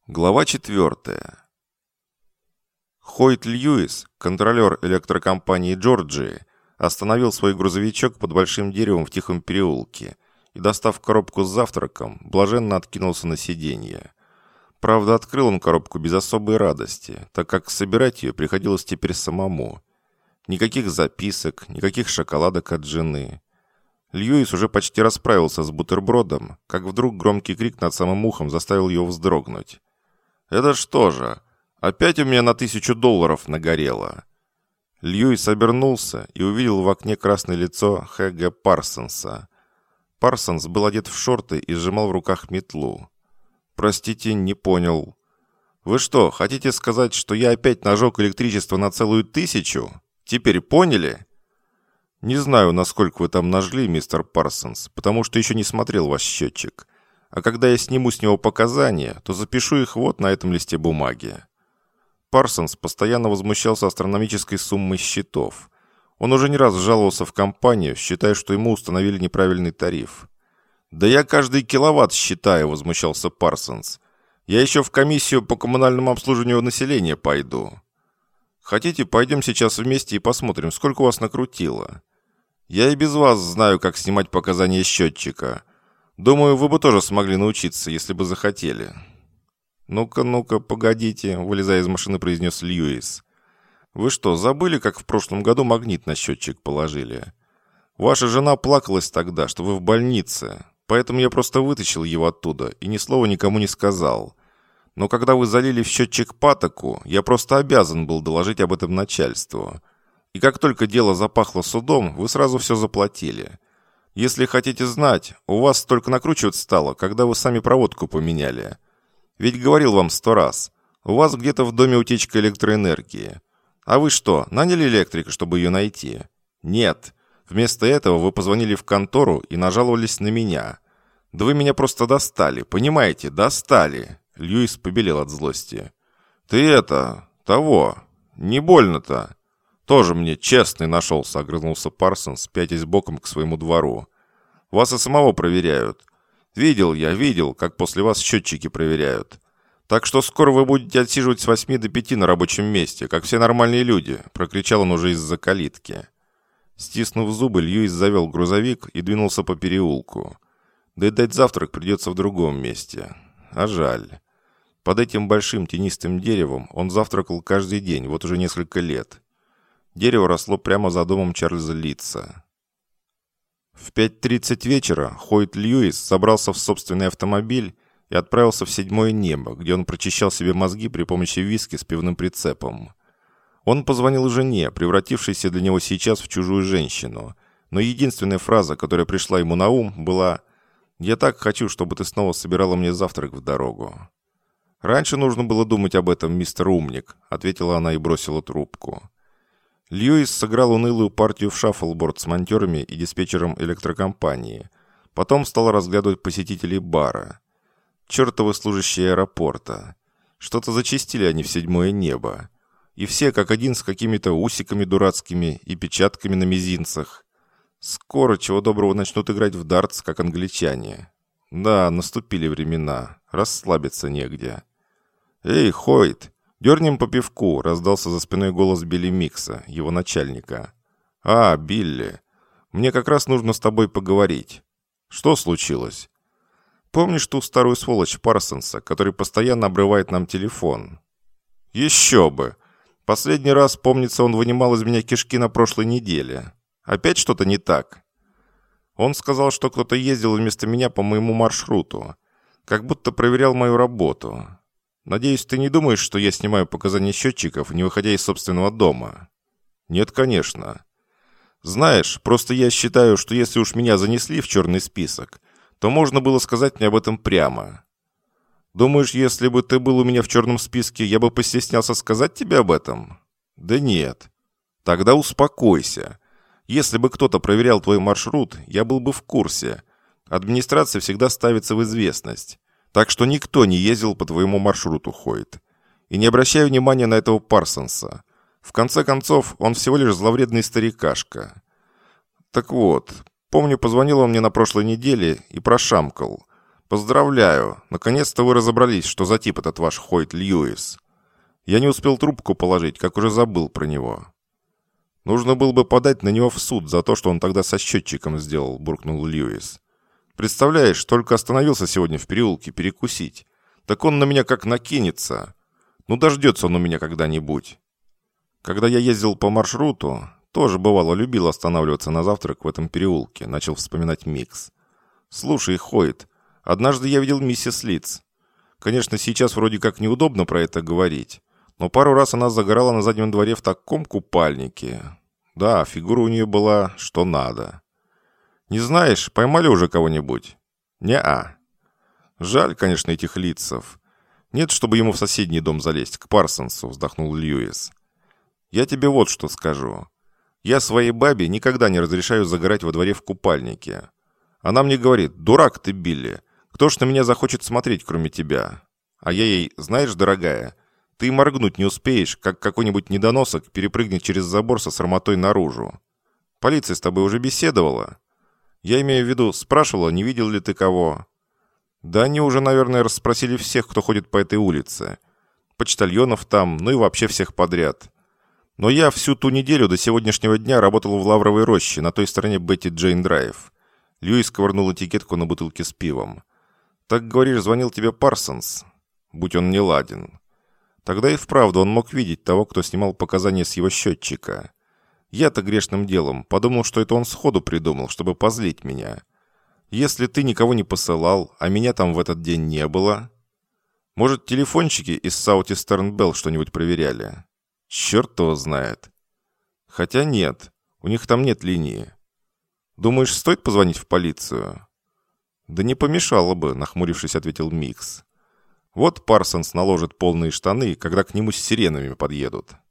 Глава 4. Хойт Льюис, контролер электрокомпании Джорджии, остановил свой грузовичок под большим деревом в тихом переулке и, достав коробку с завтраком, блаженно откинулся на сиденье. Правда, открыл он коробку без особой радости, так как собирать ее приходилось теперь самому. Никаких записок, никаких шоколадок от жены. Льюис уже почти расправился с бутербродом, как вдруг громкий крик над самым ухом заставил его вздрогнуть. «Это что же? Опять у меня на $1000 нагорело!» Льюис обернулся и увидел в окне красное лицо Х.Г. Парсонса. Парсонс был одет в шорты и сжимал в руках метлу. «Простите, не понял. Вы что, хотите сказать, что я опять нажег электричество на целую 1000? Теперь поняли?» «Не знаю, насколько вы там нажгли, мистер Парсонс, потому что еще не смотрел ваш счетчик. А когда я сниму с него показания, то запишу их вот на этом листе бумаги». Парсонс постоянно возмущался астрономической суммой счетов. Он уже не раз жаловался в компанию, считая, что ему установили неправильный тариф. «Да я каждый киловатт считаю», — возмущался Парсонс. «Я еще в комиссию по коммунальному обслуживанию населения пойду». «Хотите, пойдем сейчас вместе и посмотрим, сколько у вас накрутило?» «Я и без вас знаю, как снимать показания счетчика. Думаю, вы бы тоже смогли научиться, если бы захотели». «Ну-ка, погодите», — вылезая из машины, произнес Льюис. «Вы что, забыли, как в прошлом году магнит на счетчик положили? Ваша жена плакалась тогда, что вы в больнице, поэтому я просто вытащил его оттуда и ни слова никому не сказал. Но когда вы залили в счетчик патоку, я просто обязан был доложить об этом начальству. И как только дело запахло судом, вы сразу все заплатили. Если хотите знать, у вас только накручивать стало, когда вы сами проводку поменяли. Ведь говорил вам 100 раз, у вас где-то в доме утечка электроэнергии. А вы что, наняли электрика, чтобы ее найти? Нет. Вместо этого вы позвонили в контору и нажаловались на меня. Да вы меня просто достали, понимаете, достали». Льюис побелел от злости. «Ты того, не больно-то. Тоже мне честный нашелся», — огрызнулся Парсонс, пятясь боком к своему двору. «Вас и самого проверяют. Видел, как после вас счетчики проверяют. Так что скоро вы будете отсиживать с 8 до 5 на рабочем месте, как все нормальные люди», — прокричал он уже из-за калитки. Стиснув зубы, Льюис завел грузовик и двинулся по переулку. Доедать завтрак придется в другом месте. А жаль. Под этим большим тенистым деревом он завтракал каждый день, вот уже несколько лет. Дерево росло прямо за домом Чарльза Литца. В 5:30 вечера Хойт Льюис забрался в собственный автомобиль и отправился в 7-е небо, где он прочищал себе мозги при помощи виски с пивным прицепом. Он позвонил жене, превратившейся для него сейчас в чужую женщину, но единственная фраза, которая пришла ему на ум, была «Я так хочу, чтобы ты снова собирала мне завтрак в дорогу». «Раньше нужно было думать об этом, мистер Умник», — ответила она и бросила трубку. Льюис сыграл унылую партию в шаффлборд с монтерами и диспетчером электрокомпании. Потом стал разглядывать посетителей бара. Чертовы служащие аэропорта. Что-то зачастили они в 7-е небо. И все как один с какими-то усиками дурацкими и печатками на мизинцах. Скоро, чего доброго, начнут играть в дартс, как англичане. Да, наступили времена. Расслабиться негде. «Эй, Хойт, дернем по пивку», — раздался за спиной голос Билли Микса, его начальника. «А, Билли, мне как раз нужно с тобой поговорить. Что случилось? Помнишь ту старую сволочь Парсонса, который постоянно обрывает нам телефон?» «Еще бы! Последний раз, помнится, он вынимал из меня кишки на прошлой неделе. Опять что-то не так?» «Он сказал, что кто-то ездил вместо меня по моему маршруту. Как будто проверял мою работу. Надеюсь, ты не думаешь, что я снимаю показания счетчиков, не выходя из собственного дома?» «Нет, конечно. Знаешь, просто я считаю, что если уж меня занесли в черный список, то можно было сказать мне об этом прямо. Думаешь, если бы ты был у меня в черном списке, я бы постеснялся сказать тебе об этом? Да нет. Тогда успокойся. Если бы кто-то проверял твой маршрут, я был бы в курсе. Администрация всегда ставится в известность. Так что никто не ездил по твоему маршруту, Хойт. И не обращай внимания на этого Парсонса. В конце концов, он всего лишь зловредный старикашка. Так вот, помню, позвонил он мне на прошлой неделе и прошамкал. «Поздравляю! Наконец-то вы разобрались, что за тип этот ваш Хойт Льюис. Я не успел трубку положить, как уже забыл про него». «Нужно было бы подать на него в суд за то, что он тогда со счетчиком сделал», — буркнул Льюис. «Представляешь, только остановился сегодня в переулке перекусить. Так он на меня как накинется. Ну, дождется он у меня когда-нибудь. Когда я ездил по маршруту, тоже, бывало, любил останавливаться на завтрак в этом переулке», — начал вспоминать Микс. «Слушай, Хойт, однажды я видел миссис Литц. Конечно, сейчас вроде как неудобно про это говорить, но пару раз она загорала на заднем дворе в таком купальнике. Да, фигура у нее была что надо. Не знаешь, поймали уже кого-нибудь?» «Не-а». «Жаль, конечно, этих Литцев. Нет, чтобы ему в соседний дом залезть, к Парсонсу», — вздохнул Льюис. «Я тебе вот что скажу. Я своей бабе никогда не разрешаю загорать во дворе в купальнике. Она мне говорит: дурак ты, Билли, кто ж на меня захочет смотреть, кроме тебя? А я ей: знаешь, дорогая, ты и моргнуть не успеешь, как какой-нибудь недоносок перепрыгнет через забор со срамотой наружу. Полиция с тобой уже беседовала? Я имею в виду, спрашивала, не видел ли ты кого? Да они уже, наверное, расспросили всех, кто ходит по этой улице. Почтальонов там, ну и вообще всех подряд. Но я всю ту неделю до сегодняшнего дня работал в Лавровой роще, на той стороне Бетти Джейн Драйв». Льюис ковырнул этикетку на бутылке с пивом. «Так, говоришь, звонил тебе Парсонс? Будь он не ладен. Тогда и вправду он мог видеть того, кто снимал показания с его счетчика. Я-то грешным делом подумал, что это он сходу придумал, чтобы позлить меня. Если ты никого не посылал, а меня там в этот день не было... Может, телефончики из Southeastern Bell что-нибудь проверяли? Черт его знает. Хотя нет, у них там нет линии. Думаешь, стоит позвонить в полицию?» «Да не помешало бы», — нахмурившись, ответил Микс. «Вот Парсонс наложит полные штаны, когда к нему с сиренами подъедут».